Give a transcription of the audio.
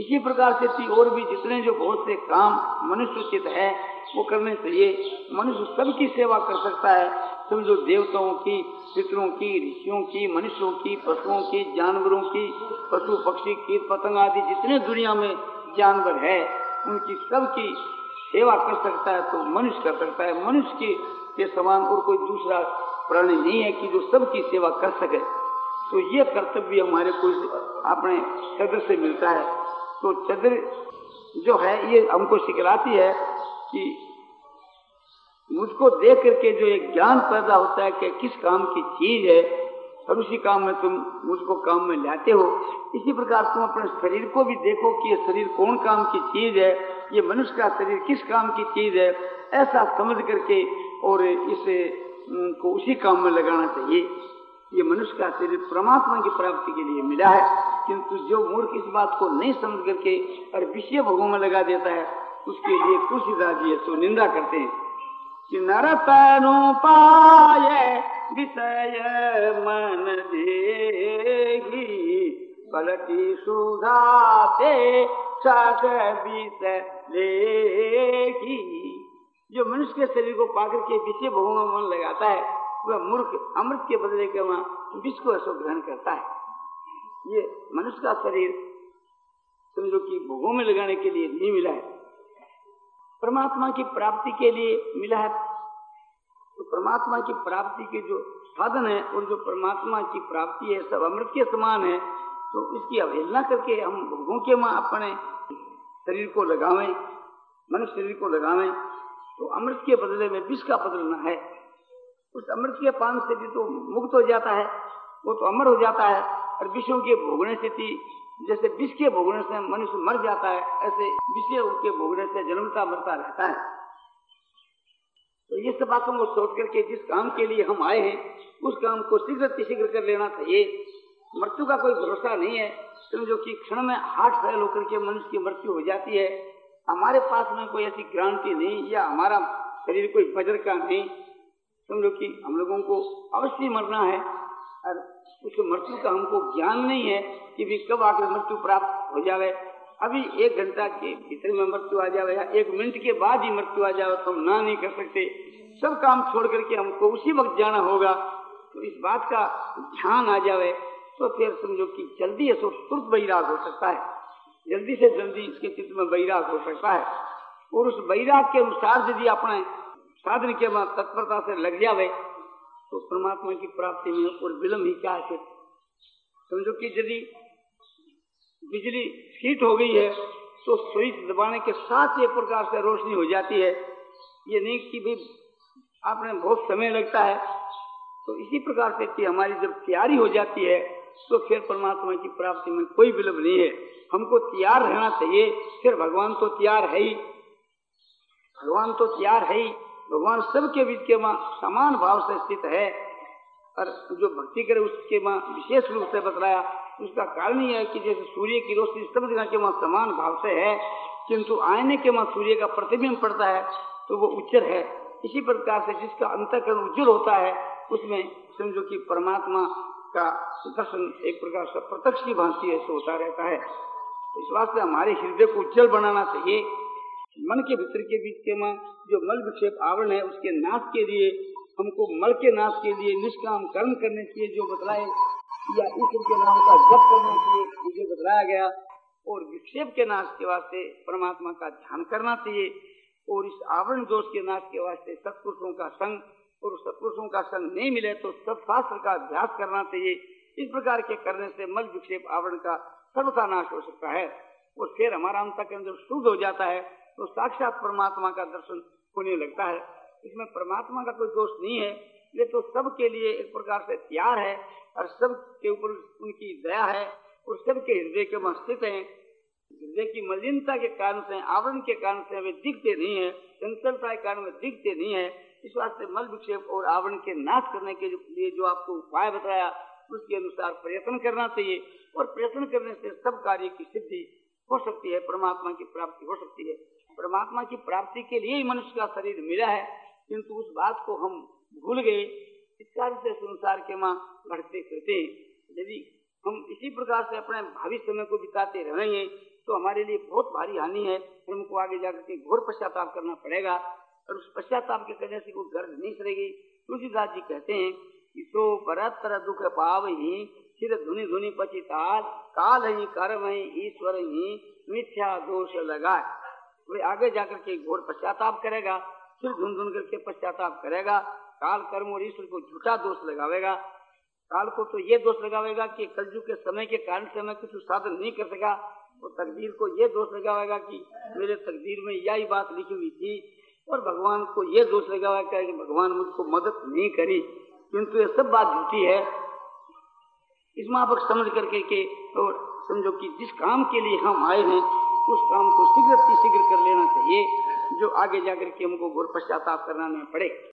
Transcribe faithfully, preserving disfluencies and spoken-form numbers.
इसी प्रकार से थी और भी जितने जो बहुत से काम मनुष्य उचित है वो करने चाहिए। मनुष्य सबकी सेवा कर सकता है, समझो देवताओं की, पितरों की, ऋषियों की, मनुष्यों की, पशुओं की, जानवरों की, पशु पक्षी, कीट पतंग आदि जितने दुनिया में जानवर है उनकी सबकी सेवा कर सकता है तो मनुष्य कर सकता है। मनुष्य के, के समान और कोई दूसरा प्राणी नहीं है कि जो सबकी सेवा कर सके। तो ये कर्तव्य हमारे को अपने चंद्र से मिलता है। तो चंद्र जो है ये हमको सिखलाती है कि मुझको देख करके जो एक ज्ञान पैदा होता है कि किस काम की चीज है और उसी काम में तुम मुझको काम में लाते हो। इसी प्रकार तुम अपने शरीर को भी देखो कि ये शरीर कौन काम की चीज है, ये मनुष्य का शरीर किस काम की चीज है, ऐसा समझ करके और इसे को उसी काम में लगाना चाहिए। ये मनुष्य का शरीर परमात्मा की प्राप्ति के लिए मिला है, किंतु जो मूर्ख इस बात को नहीं समझ करके और विषय भोगों में लगा देता है उसके लिए तुलसीदास जी सो निंदा करते हैं कि नरतनु पाए विषय मन देगी पलटी सुधाते साथ विषय लेगी। जो मनुष्य के शरीर को पाकर के विषय भोगों में मन लगाता है वह मूर्ख अमृत के बदले के वहां विष को ऐसा ग्रहण करता है। ये मनुष्य का शरीर समझो कि भोगों में लगाने के लिए नहीं मिला है, परमात्मा की प्राप्ति के लिए मिला है। तो परमात्मा की प्राप्ति के जो साधन है और जो परमात्मा की प्राप्ति है सब अमृत के समान है। तो इसकी अवहेलना करके हम भोगों के मां अपने शरीर को लगावें, मनुष्य शरीर को लगावें तो अमृत के बदले में विष का बदलना है। उस अमृत के पान से भी तो मुक्त हो जाता है, वो तो अमर हो जाता है। और विषयों के भोगने से थी जैसे विष के भोगने से मनुष्य मर जाता है, ऐसे विषय के भोगने से जन्मता मरता रहता है। तो ये सब बातों को सोच करके जिस काम के लिए हम आए हैं उस काम को शीघ्र शीघ्र कर लेना चाहिए। मृत्यु का कोई भरोसा नहीं है, समझो कि क्षण में हार्ट फेल होकर के मनुष्य की मृत्यु हो जाती है। हमारे पास में कोई ऐसी गारंटी नहीं या हमारा शरीर कोई वज्र का नहीं, समझो कि हम लोगों को अवश्य मरना है और उस मृत्यु का हमको ज्ञान नहीं है कि भी कब आकर मृत्यु प्राप्त हो जाए। अभी एक घंटा के भीतर में मृत्यु आ जाए या एक मिनट के बाद ही मृत्यु आ जाए तो हम ना नहीं कर सकते। सब काम छोड़ करके हमको उसी वक्त जाना होगा। तो इस बात का ध्यान आ जाए तो फिर समझो कि जल्दी ऐसा तुरंत वैराग हो सकता है, जल्दी से जल्दी इसके चित्त में वैराग हो सकता है। और उस वैराग के अनुसार यदि अपने साधन के बाद तत्परता से लग जावे तो परमात्मा की प्राप्ति में और विलंब ही क्या है। समझो कि यदि बिजली हीट हो गई है तो स्विच दबाने के साथ एक प्रकार से रोशनी हो जाती है, ये नहीं कि भी आपने बहुत समय लगता है। तो इसी प्रकार से कि हमारी जब तैयारी हो जाती है तो फिर परमात्मा की प्राप्ति में कोई विलंब नहीं है। हमको तैयार रहना चाहिए। फिर भगवान तो तैयार है ही, भगवान तो तैयार है ही। भगवान सबके बीच के मां समान भाव से स्थित है और जो भक्ति करे उसके मां विशेष रूप से बतलाया। उसका कारण यह है कि जैसे सूर्य की रोशनी सब जगह के मां समान भाव से है, किंतु आईने के मां सूर्य का प्रतिबिंब पड़ता है तो वो उज्जर है। इसी प्रकार से जिसका अंतःकरण उज्जवल होता है उसमें समझो कि परमात्मा का दर्शन एक प्रकार से प्रत्यक्ष की भांति ऐसे होता रहता है। इस वास्ते हमारे हृदय को उज्जवल बनाना चाहिए। मन के भीतर के बीच के मां जो मल विक्षेप आवरण है उसके नाश के लिए हमको मल के नाश के लिए निष्काम कर्म करने चाहिए जो बतलाए, या ईश्वर के नाम का जप करने के लिए जो बतलाया गया। और विक्षेप के नाश के वास्ते परमात्मा का ध्यान करना चाहिए। और इस आवरण दोष के नाश के वास्ते सत्पुरुषों का संग, और सत्पुरुषों का संग नहीं मिले तो सत्शास्त्र का अभ्यास करना चाहिए। इस प्रकार के करने से मल विक्षेप आवरण का सर्वथा नाश हो सकता है। और फिर हमारा अंतःकरण जब शुद्ध हो जाता है तो साक्षात परमात्मा का दर्शन होने लगता है। इसमें परमात्मा का कोई दोष नहीं है, ये तो सबके लिए एक प्रकार से तैयार है और सब के ऊपर उनकी दया है और सबके हृदय के में स्थित है। हृदय की मलिनता के कारण से, आवरण के कारण से वे दिखते नहीं है, चंचलता के कारण वे दिखते नहीं है। इस वास्ते मल विक्षेप और आवरण के नाश करने के लिए जो आपको उपाय बताया उसके अनुसार प्रयत्न करना चाहिए। और प्रयत्न करने से सब कार्य की सिद्धि हो सकती है, परमात्मा की प्राप्ति हो सकती है। परमात्मा की प्राप्ति के लिए ही मनुष्य का शरीर मिला है, किंतु उस बात को हम भूल गए। इस कारण से संसार के मां बढ़ते फिरते। यदि हम इसी प्रकार से अपने भावी समय को बिताते रहेंगे तो हमारे लिए बहुत भारी हानि है, हमको आगे जाकर के घोर पश्चाताप करना पड़ेगा और उस पश्चाताप के करने से कोई गर्ज नहीं करेगी। तुलसीदास जी कहते हैं कि सो बरतर दुख पाव ही सिर धुनि धुनि पचिताल काल ही कर्म ही ईश्वर ही मिथ्या दोष लगाए। वे आगे जाकर के घोर पश्चाताप करेगा, सिर धुन धुन करके पश्चाताप करेगा, काल कर्म और ईश्वर को झूठा दोष लगावेगा। काल को तो ये दोष लगावेगा कि कलयुग के समय के कारण से मैं कुछ साधन नहीं कर सका, और तकदीर को ये दोष लगावेगा कि मेरे तकदीर में यही बात लिखी हुई थी, और भगवान को ये दोष लगावेगा कि भगवान मुझको मदद नहीं करी। किंतु ये सब बात झूठी है। इस माफक समझ करके के और समझो कि जिस काम के लिए हम आए हैं उस काम को शीघ्र शीघ्र कर लेना चाहिए, जो आगे जाकर के हमको घोर पश्चाताप करना न पड़े।